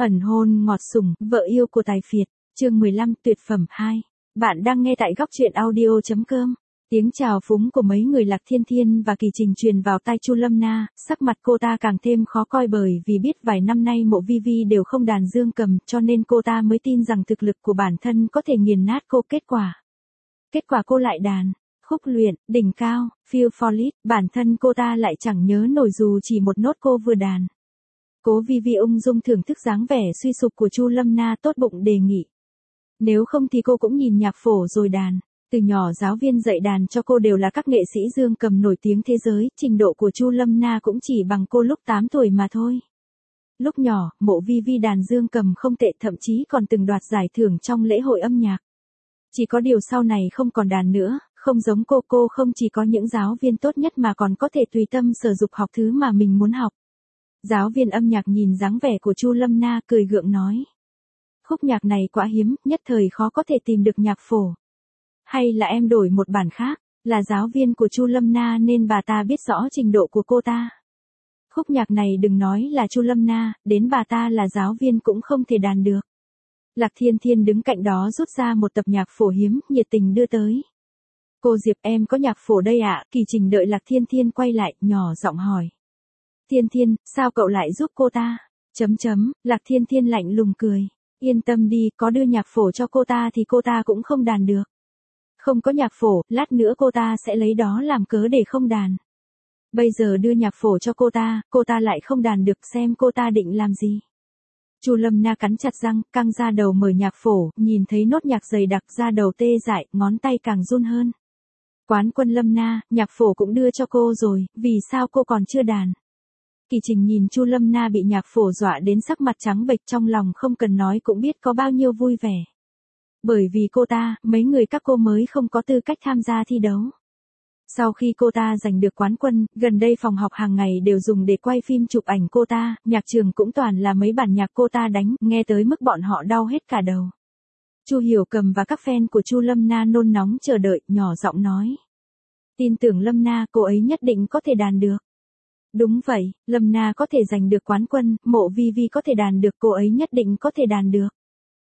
Ẩn hôn ngọt sủng, vợ yêu của tài phiệt, chương 15 tuyệt phẩm 2. Bạn đang nghe tại góc truyện audio.com. Tiếng chào phúng của mấy người Lạc Thiên Thiên và Kỳ Trình truyền vào tai Chu Lâm Na, sắc mặt cô ta càng thêm khó coi bởi vì biết vài năm nay Mộ Vi Vi đều không đàn dương cầm, cho nên cô ta mới tin rằng thực lực của bản thân có thể nghiền nát cô. Kết quả cô lại đàn. Khúc luyện, đỉnh cao, feel for it, bản thân cô ta lại chẳng nhớ nổi dù chỉ một nốt cô vừa đàn. Cố Vi Vi ung dung thưởng thức dáng vẻ suy sụp của Chu Lâm Na, tốt bụng đề nghị. Nếu không thì cô cũng nhìn nhạc phổ rồi đàn. Từ nhỏ giáo viên dạy đàn cho cô đều là các nghệ sĩ dương cầm nổi tiếng thế giới, trình độ của Chu Lâm Na cũng chỉ bằng cô lúc 8 tuổi mà thôi. Lúc nhỏ, Mộ Vi Vi đàn dương cầm không tệ, thậm chí còn từng đoạt giải thưởng trong lễ hội âm nhạc. Chỉ có điều sau này không còn đàn nữa, không giống cô không chỉ có những giáo viên tốt nhất mà còn có thể tùy tâm sở dục học thứ mà mình muốn học. Giáo viên âm nhạc nhìn dáng vẻ của Chu Lâm Na cười gượng nói. Khúc nhạc này quá hiếm, nhất thời khó có thể tìm được nhạc phổ. Hay là em đổi một bản khác, là giáo viên của Chu Lâm Na nên bà ta biết rõ trình độ của cô ta. Khúc nhạc này đừng nói là Chu Lâm Na, đến bà ta là giáo viên cũng không thể đàn được. Lạc Thiên Thiên đứng cạnh đó rút ra một tập nhạc phổ hiếm, nhiệt tình đưa tới. Cô Diệp, em có nhạc phổ đây ạ. Kỳ Trình đợi Lạc Thiên Thiên quay lại, nhỏ giọng hỏi. Thiên Thiên, sao cậu lại giúp cô ta? Lạc Thiên Thiên lạnh lùng cười. Yên tâm đi, có đưa nhạc phổ cho cô ta thì cô ta cũng không đàn được. Không có nhạc phổ, lát nữa cô ta sẽ lấy đó làm cớ để không đàn. Bây giờ đưa nhạc phổ cho cô ta lại không đàn được, xem cô ta định làm gì. Chu Lâm Na cắn chặt răng, căng ra đầu mở nhạc phổ, nhìn thấy nốt nhạc dày đặc ra đầu tê dại, ngón tay càng run hơn. Quán quân Lâm Na, nhạc phổ cũng đưa cho cô rồi, vì sao cô còn chưa đàn? Kỳ Trình nhìn Chu Lâm Na bị nhạc phổ dọa đến sắc mặt trắng bệch, trong lòng không cần nói cũng biết có bao nhiêu vui vẻ. Bởi vì cô ta, mấy người các cô mới không có tư cách tham gia thi đấu. Sau khi cô ta giành được quán quân, gần đây phòng học hàng ngày đều dùng để quay phim chụp ảnh cô ta, nhạc trường cũng toàn là mấy bản nhạc cô ta đánh, nghe tới mức bọn họ đau hết cả đầu. Chu Hiểu Cầm và các fan của Chu Lâm Na nôn nóng chờ đợi, nhỏ giọng nói. Tin tưởng Lâm Na, cô ấy nhất định có thể đàn được. Đúng vậy, Lâm Na có thể giành được quán quân, Mộ Vi Vi có thể đàn được, cô ấy nhất định có thể đàn được.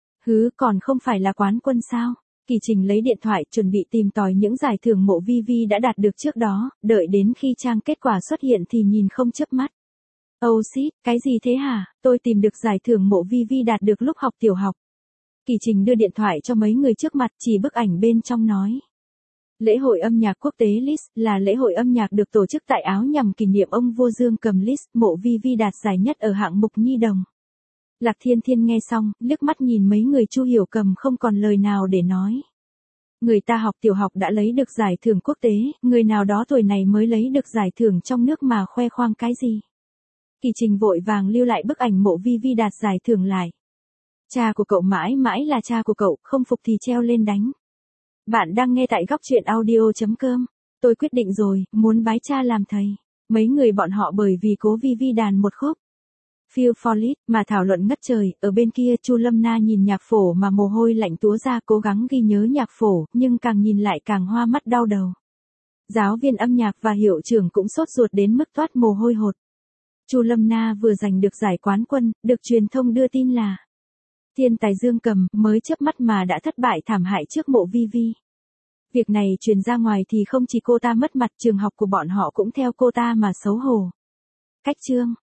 Còn không phải là quán quân sao? Kỳ Trình lấy điện thoại chuẩn bị tìm tòi những giải thưởng Mộ Vi Vi đã đạt được trước đó, đợi đến khi trang kết quả xuất hiện thì nhìn không chớp mắt. Oh shit, cái gì thế hả? Tôi tìm được giải thưởng Mộ Vi Vi đạt được lúc học tiểu học. Kỳ Trình đưa điện thoại cho mấy người trước mặt, chỉ bức ảnh bên trong nói. Lễ hội âm nhạc quốc tế Liszt là lễ hội âm nhạc được tổ chức tại Áo nhằm kỷ niệm ông vua dương cầm Liszt. Mộ Vi Vi đạt giải nhất ở hạng mục nhi đồng. Lạc Thiên Thiên nghe xong, liếc mắt nhìn mấy người Chu Hiểu Cầm không còn lời nào để nói. Người ta học tiểu học đã lấy được giải thưởng quốc tế, người nào đó tuổi này mới lấy được giải thưởng trong nước mà khoe khoang cái gì. Kỳ Trình vội vàng lưu lại bức ảnh Mộ Vi Vi đạt giải thưởng lại. Cha của cậu mãi mãi là cha của cậu, không phục thì treo lên đánh. Bạn đang nghe tại góc truyện audio.com. Tôi quyết định rồi, muốn bái cha làm thầy. Mấy người bọn họ bởi vì Cố Vi Vi đàn một khúc Feel for it mà thảo luận ngất trời. Ở bên kia Chu Lâm Na nhìn nhạc phổ mà mồ hôi lạnh túa ra, cố gắng ghi nhớ nhạc phổ, nhưng càng nhìn lại càng hoa mắt đau đầu. Giáo viên âm nhạc và hiệu trưởng cũng sốt ruột đến mức toát mồ hôi hột. Chu Lâm Na vừa giành được giải quán quân, được truyền thông đưa tin là thiên tài dương cầm, mới chớp mắt mà đã thất bại thảm hại trước Mộ Vi Vi. Việc này truyền ra ngoài thì không chỉ cô ta mất mặt, trường học của bọn họ cũng theo cô ta mà xấu hổ. Cách chương